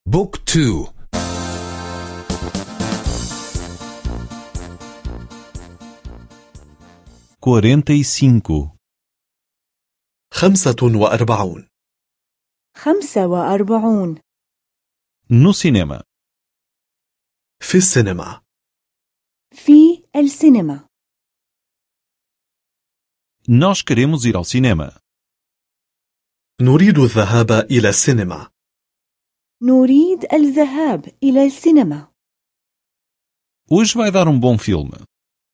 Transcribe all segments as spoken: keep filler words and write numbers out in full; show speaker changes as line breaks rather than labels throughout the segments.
بوك تو.
quarenta e cinco.
خمسة وأربعون.
خمسة وأربعون.
No cinema.
في السينما.
في السينما.
Nós queremos ir ao cinema.
نريد الذهاب إلى السينما.
نريد الذهاب إلى السينما.
Hoje vai dar um bom filme.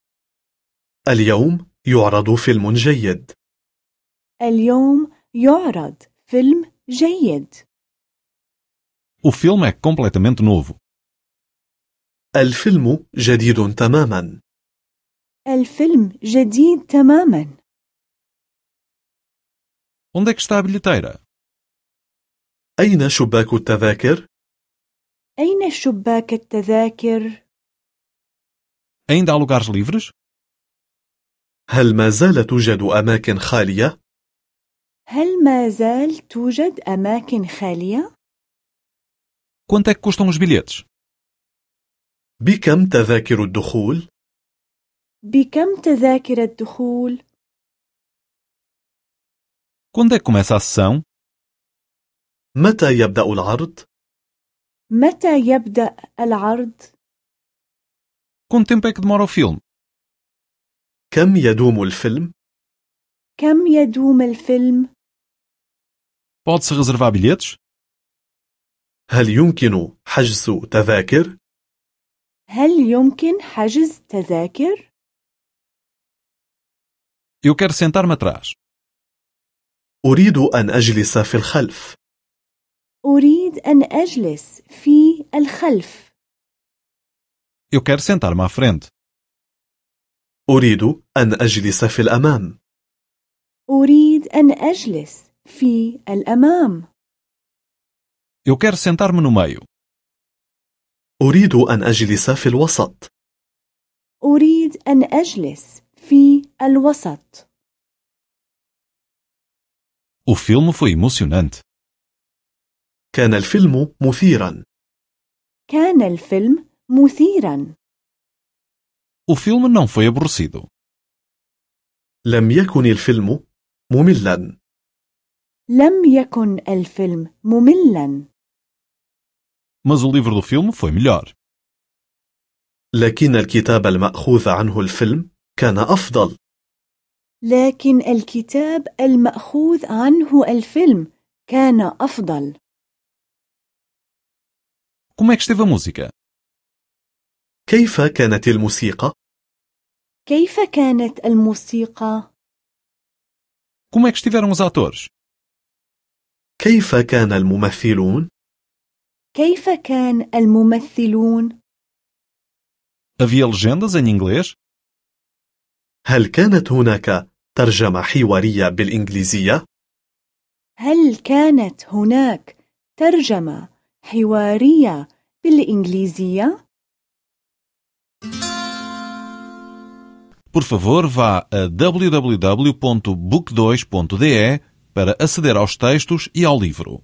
اليوم يعرض فيلم جيد.
اليوم يعرض فيلم جيد.
O filme é completamente novo.
الفيلم جديد تماما.
الفيلم جديد تماما.
Onde é que está a bilheteira?
أين شباك التذاكر؟
أين شباك التذاكر؟
Ainda há lugares livres?
هل ما زال توجد أماكن خالية؟
هل ما زال توجد أماكن خالية؟
Quanto é que custam os bilhetes?
بكم تذاكر الدخول؟
بكم تذاكر الدخول؟
Quando é que começa a sessão?
متى يبدأ العرض؟
متى يبدأ العرض؟
Quanto tempo é que demora o filme?
كم يدوم الفيلم؟
كم يدوم الفيلم؟
Pode-se reservar bilhetes?
هل يمكن حجز تذاكر؟
هل يمكن حجز تذاكر؟
Eu quero sentar-me atrás.
أريد أن أجلس في الخلف.
أريد أن أجلس في الخلف.
Eu quero sentar-me à frente.
أريد أن أجلس في الأمام.
أريد أن أجلس في الأمام.
Eu quero sentar-me no meio.
أريد أن أجلس في الوسط.
أريد أن أجلس في الوسط.
O filme foi emocionante.
كان الفيلم مثيرا.
كان الفيلم مثيرا.
O filme não foi aborrecido.
لم يكن الفيلم مملا.
لم يكن الفيلم مملا.
Mas o livro do filme foi melhor.
لكن الكتاب المأخوذ عنه الفيلم كان أفضل.
لكن الكتاب المأخوذ عنه الفيلم كان أفضل.
Como é que esteve a música?
كيف كانت الموسيقى؟
كيف كانت الموسيقى؟
Como é que estiveram os atores?
كيف كان الممثلون؟
كيف كان الممثلون؟
Havia legendas em inglês?
هل كانت هناك ترجمة حوارية بالإنجليزية؟
هل كانت هناك ترجمة حوارية بالإنجليزية؟
Por favor, vá a w w w ponto book dois ponto d e para aceder aos textos e ao livro.